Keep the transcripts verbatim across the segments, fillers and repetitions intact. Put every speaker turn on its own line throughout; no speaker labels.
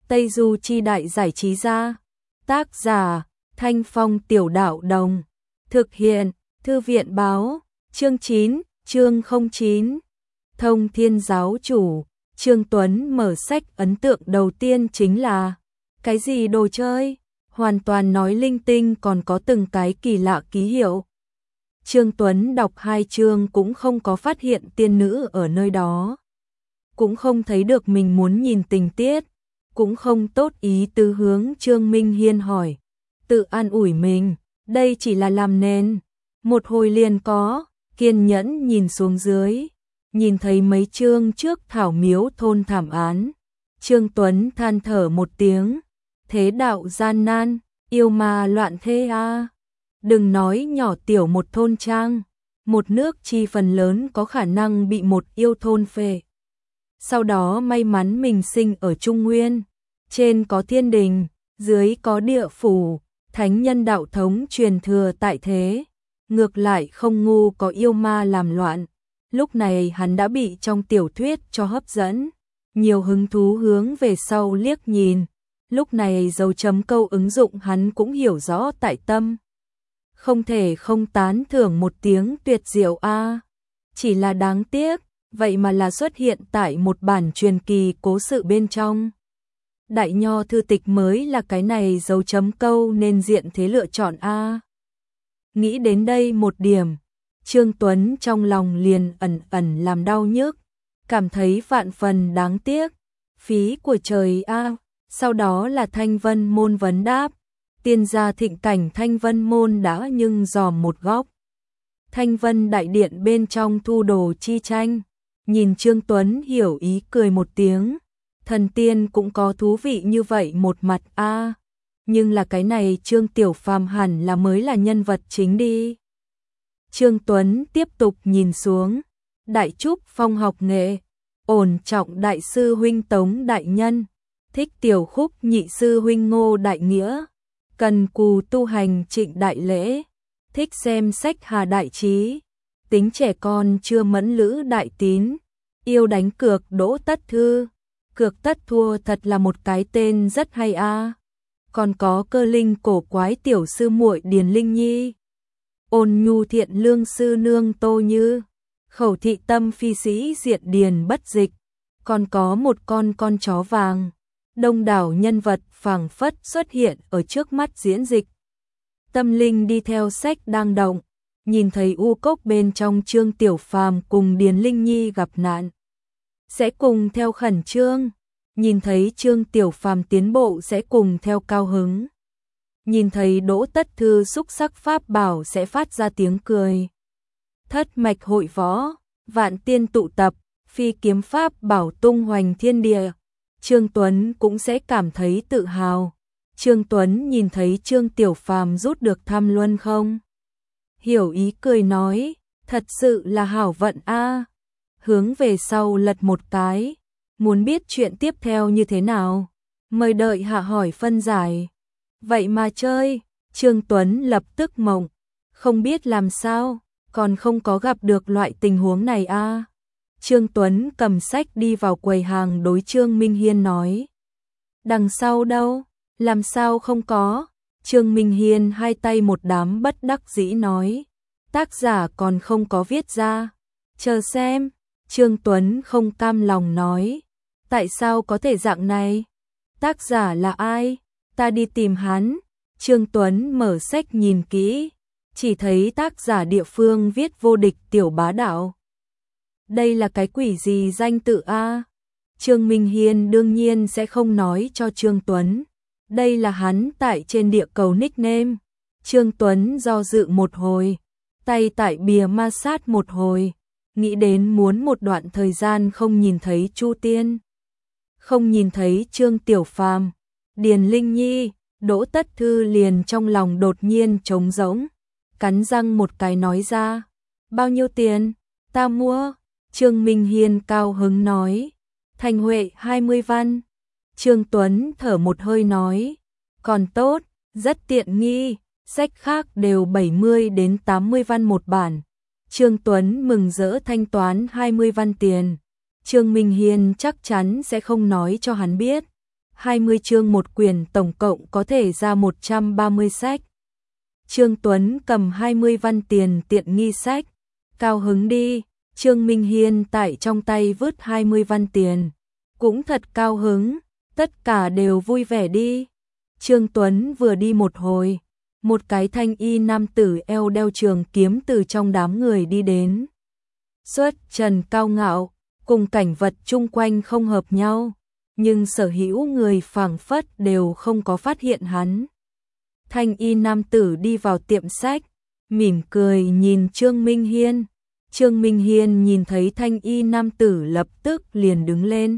Tây Du Chi Đại Giải Trí Gia. Tác giả Thanh Phong Tiểu Đạo Đồng. Thực hiện Thư viện Báo. Chương chín, chương không chín. Thông Thiên Giáo Chủ. Trương Tuấn mở sách, ấn tượng đầu tiên chính là cái gì đồ chơi, hoàn toàn nói linh tinh, còn có từng cái kỳ lạ ký hiệu. Trương Tuấn đọc hai chương cũng không có phát hiện tiên nữ ở nơi đó, cũng không thấy được mình muốn nhìn tình tiết, cũng không tốt ý tứ hướng Trương Minh Hiên hỏi, tự an ủi mình, đây chỉ là làm nền, một hồi liền có, kiên nhẫn nhìn xuống dưới, nhìn thấy mấy chương trước Thảo Miếu thôn thảm án, Trương Tuấn than thở một tiếng, thế đạo gian nan, yêu ma loạn thế a. À. Đừng nói nhỏ tiểu một thôn trang, một nước chi phần lớn có khả năng bị một yêu thôn phệ. Sau đó may mắn mình sinh ở Trung Nguyên, trên có thiên đình, dưới có địa phủ, thánh nhân đạo thống truyền thừa tại thế, ngược lại không ngu có yêu ma làm loạn. Lúc này hắn đã bị trong tiểu thuyết cho hấp dẫn, nhiều hứng thú hướng về sau liếc nhìn, lúc này dấu chấm câu ứng dụng hắn cũng hiểu rõ tại tâm. Không thể không tán thưởng một tiếng tuyệt diệu a. À. Chỉ là đáng tiếc, vậy mà là xuất hiện tại một bản truyền kỳ cố sự bên trong. Đại Nho thư tịch mới là cái này dấu chấm câu nên diện thế lựa chọn a. À. Nghĩ đến đây một điểm, Trương Tuấn trong lòng liền ẩn ẩn làm đau nhức, cảm thấy vạn phần đáng tiếc, phí của trời a. À. Sau đó là Thanh Vân Môn vấn đáp. Tiên gia thịnh cảnh Thanh Vân Môn đã nhưng dòm một góc. Thanh Vân đại điện bên trong thu đồ chi tranh, nhìn Trương Tuấn hiểu ý cười một tiếng, thần tiên cũng có thú vị như vậy một mặt a. À, nhưng là cái này Trương Tiểu Phàm hẳn là mới là nhân vật chính đi. Trương Tuấn tiếp tục nhìn xuống, Đại Trúc Phong học nghệ, ổn trọng đại sư huynh Tống đại nhân, thích tiểu khúc nhị sư huynh Ngô đại nghĩa, cần cù tu hành Trịnh đại lễ, thích xem sách Hà đại trí, tính trẻ con chưa mẫn Lữ đại tín, yêu đánh cược Đỗ tất thư, cược tất thua thật là một cái tên rất hay a. À. Còn có cơ linh cổ quái tiểu sư muội Điền Linh Nhi, ôn nhu thiện lương sư nương Tô Như, khẩu thị tâm phi sĩ Diện Điền bất dịch, còn có một con con chó vàng. Đông đảo nhân vật phảng phất xuất hiện ở trước mắt diễn dịch. Tâm linh đi theo sách đang động, nhìn thấy u cốc bên trong Trương Tiểu Phàm cùng Điền Linh Nhi gặp nạn, sẽ cùng theo khẩn trương, nhìn thấy Trương Tiểu Phàm tiến bộ sẽ cùng theo cao hứng, nhìn thấy Đỗ tất thư xúc sắc pháp bảo sẽ phát ra tiếng cười. Thất mạch hội võ, vạn tiên tụ tập, phi kiếm pháp bảo tung hoành thiên địa, Trương Tuấn cũng sẽ cảm thấy tự hào. Trương Tuấn nhìn thấy Trương Tiểu Phàm rút được Tham Luân không? Hiểu ý cười nói, thật sự là hảo vận a. À. Hướng về sau lật một cái, muốn biết chuyện tiếp theo như thế nào, mời đợi hạ hỏi phân giải. Vậy mà chơi, Trương Tuấn lập tức mộng, không biết làm sao, còn không có gặp được loại tình huống này a. À. Trương Tuấn cầm sách đi vào quầy hàng đối Trương Minh Hiên nói. Đằng sau đâu, làm sao không có? Trương Minh Hiên hai tay một đám bất đắc dĩ nói. Tác giả còn không có viết ra. Chờ xem, Trương Tuấn không cam lòng nói. Tại sao có thể dạng này? Tác giả là ai? Ta đi tìm hắn. Trương Tuấn mở sách nhìn kỹ, chỉ thấy tác giả địa phương viết vô địch tiểu bá đạo. Đây là cái quỷ gì danh tự a? Trương Minh Hiên đương nhiên sẽ không nói cho Trương Tuấn. Đây là hắn tại trên địa cầu nickname. Trương Tuấn do dự một hồi, tay tại bìa ma sát một hồi, nghĩ đến muốn một đoạn thời gian không nhìn thấy Chu Tiên, không nhìn thấy Trương Tiểu Phàm, Điền Linh Nhi, Đỗ tất thư liền trong lòng đột nhiên trống rỗng, cắn răng một cái nói ra. Bao nhiêu tiền? Ta mua. Trương Minh Hiên cao hứng nói, Thành Huệ hai mươi văn. Trương Tuấn thở một hơi nói, còn tốt, rất tiện nghi, sách khác đều bảy mươi đến tám mươi văn một bản. Trương Tuấn mừng rỡ thanh toán hai mươi văn tiền. Trương Minh Hiên chắc chắn sẽ không nói cho hắn biết. hai mươi chương một quyển tổng cộng có thể ra một trăm ba mươi sách. Trương Tuấn cầm hai mươi văn tiền tiện nghi sách, cao hứng đi. Trương Minh Hiên tại trong tay vứt hai mươi văn tiền, cũng thật cao hứng, tất cả đều vui vẻ đi. Trương Tuấn vừa đi một hồi, một cái thanh y nam tử eo đeo trường kiếm từ trong đám người đi đến. Xuất trần cao ngạo, cùng cảnh vật chung quanh không hợp nhau, nhưng sở hữu người phảng phất đều không có phát hiện hắn. Thanh y nam tử đi vào tiệm sách, mỉm cười nhìn Trương Minh Hiên. Trương Minh Hiên nhìn thấy thanh y nam tử lập tức liền đứng lên,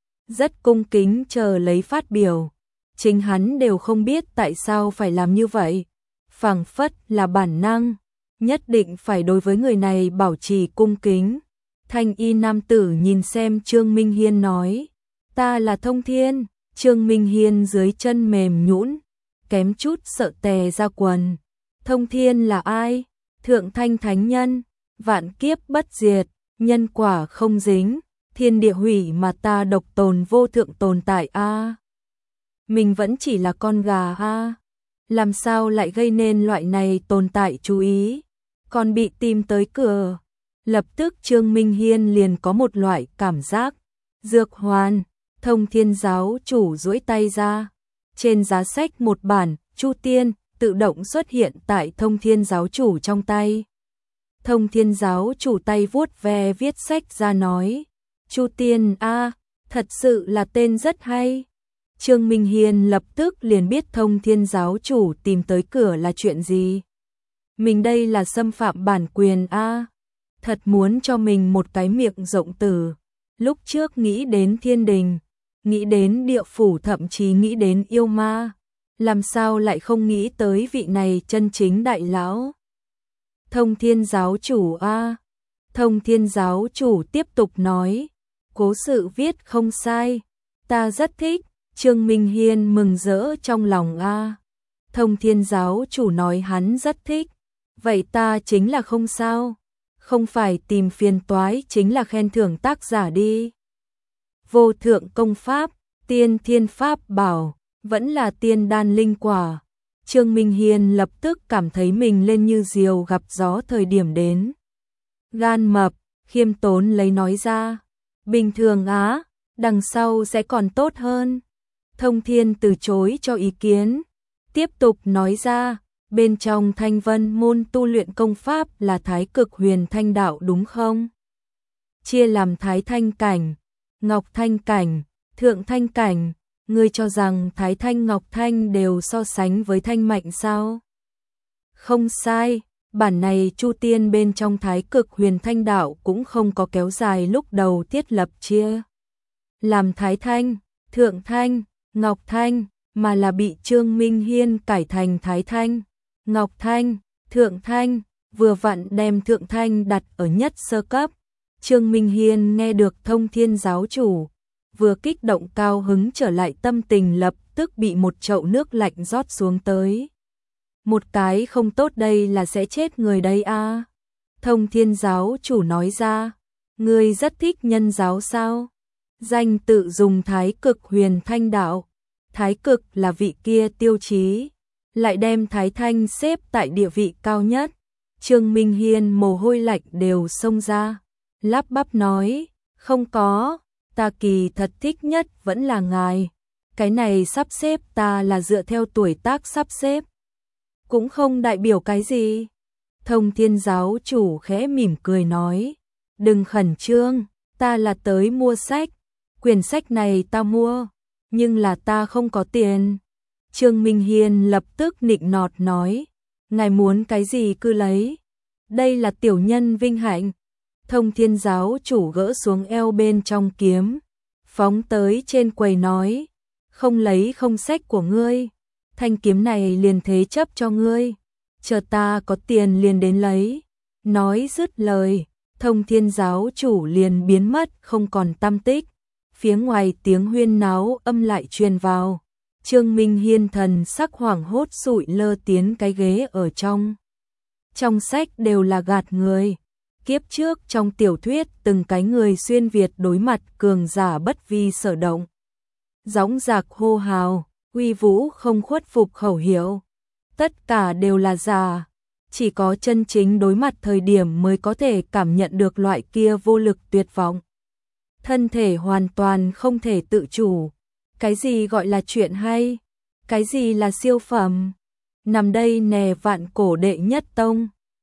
rất cung kính chờ lấy phát biểu. Chính hắn đều không biết tại sao phải làm như vậy, phảng phất là bản năng, nhất định phải đối với người này bảo trì cung kính. Thanh y nam tử nhìn xem Trương Minh Hiên nói, ta là Thông Thiên. Trương Minh Hiên dưới chân mềm nhũn, kém chút sợ tè ra quần. Thông Thiên là ai? Thượng thanh thánh nhân, vạn kiếp bất diệt, nhân quả không dính, thiên địa hủy mà ta độc tồn vô thượng tồn tại a. À, mình vẫn chỉ là con gà a, à, làm sao lại gây nên loại này tồn tại chú ý, còn bị tìm tới cửa. Lập tức Trương Minh Hiên liền có một loại cảm giác, dược hoàn. Thông Thiên giáo chủ duỗi tay ra, trên giá sách một bản Chu Tiên tự động xuất hiện tại Thông Thiên giáo chủ trong tay. Thông Thiên giáo chủ tay vuốt ve viết sách ra nói, Chu Tiên a, à, thật sự là tên rất hay. Trương Minh Hiên lập tức liền biết Thông Thiên giáo chủ tìm tới cửa là chuyện gì. Mình đây là xâm phạm bản quyền a, à, thật muốn cho mình một cái miệng rộng tử. Lúc trước nghĩ đến thiên đình, nghĩ đến địa phủ, thậm chí nghĩ đến yêu ma, làm sao lại không nghĩ tới vị này chân chính đại lão. Thông Thiên giáo chủ a, à. Thông Thiên giáo chủ tiếp tục nói, cố sự viết không sai, ta rất thích. Trương Minh Hiên mừng rỡ trong lòng a. À. Thông Thiên giáo chủ nói hắn rất thích, vậy ta chính là không sao, không phải tìm phiền toái chính là khen thưởng tác giả đi. Vô thượng công pháp, tiên thiên pháp bảo, vẫn là tiên đan linh quả. Trương Minh Hiên lập tức cảm thấy mình lên như diều gặp gió thời điểm đến. Gan mập, khiêm tốn lấy nói ra, bình thường á, đằng sau sẽ còn tốt hơn. Thông Thiên từ chối cho ý kiến, tiếp tục nói ra, bên trong Thanh Vân môn tu luyện công pháp là Thái Cực Huyền Thanh đạo đúng không? Chia làm Thái Thanh cảnh, Ngọc Thanh cảnh, Thượng Thanh cảnh, ngươi cho rằng Thái Thanh Ngọc Thanh đều so sánh với Thanh mạnh sao? Không sai, bản này Chu Tiên bên trong Thái Cực Huyền Thanh đạo cũng không có kéo dài lúc đầu thiết lập chia làm Thái Thanh, Thượng Thanh, Ngọc Thanh, mà là bị Trương Minh Hiên cải thành Thái Thanh, Ngọc Thanh, Thượng Thanh, vừa vặn đem Thượng Thanh đặt ở nhất sơ cấp. Trương Minh Hiên nghe được Thông Thiên giáo chủ, vừa kích động cao hứng trở lại, tâm tình lập tức bị một chậu nước lạnh rót xuống tới. Một cái không tốt đây là sẽ chết người đây a. À. Thông Thiên giáo chủ nói ra, ngươi rất thích nhân giáo sao? Danh tự dùng Thái Cực Huyền Thanh đạo, Thái Cực là vị kia tiêu chí, lại đem Thái Thanh xếp tại địa vị cao nhất. Trương Minh Hiên mồ hôi lạnh đều xông ra, lắp bắp nói, không có, ta kỳ thật thích nhất vẫn là ngài, cái này sắp xếp ta là dựa theo tuổi tác sắp xếp, cũng không đại biểu cái gì. Thông Thiên giáo chủ khẽ mỉm cười nói, đừng khẩn trương, ta là tới mua sách, quyển sách này ta mua, nhưng là ta không có tiền. Trương Minh Hiên lập tức nịnh nọt nói, ngài muốn cái gì cứ lấy, đây là tiểu nhân vinh hạnh. Thông Thiên giáo chủ gỡ xuống eo bên trong kiếm, phóng tới trên quầy nói, không lấy không sách của ngươi, thanh kiếm này liền thế chấp cho ngươi, chờ ta có tiền liền đến lấy. Nói dứt lời, Thông Thiên giáo chủ liền biến mất không còn tăm tích. Phía ngoài tiếng huyên náo âm lại truyền vào. Trương Minh Hiên thần sắc hoảng hốt sụi lơ tiến cái ghế ở trong. Trong sách đều là gạt người. Kiếp trước trong tiểu thuyết từng cái người xuyên Việt đối mặt cường giả bất vi sở động. dõng dạc hô hào, uy vũ không khuất phục khẩu hiệu. Tất cả đều là giả, chỉ có chân chính đối mặt thời điểm mới có thể cảm nhận được loại kia vô lực tuyệt vọng. Thân thể hoàn toàn không thể tự chủ. Cái gì gọi là chuyện hay? Cái gì là siêu phẩm? Nằm đây nè vạn cổ đệ nhất tông.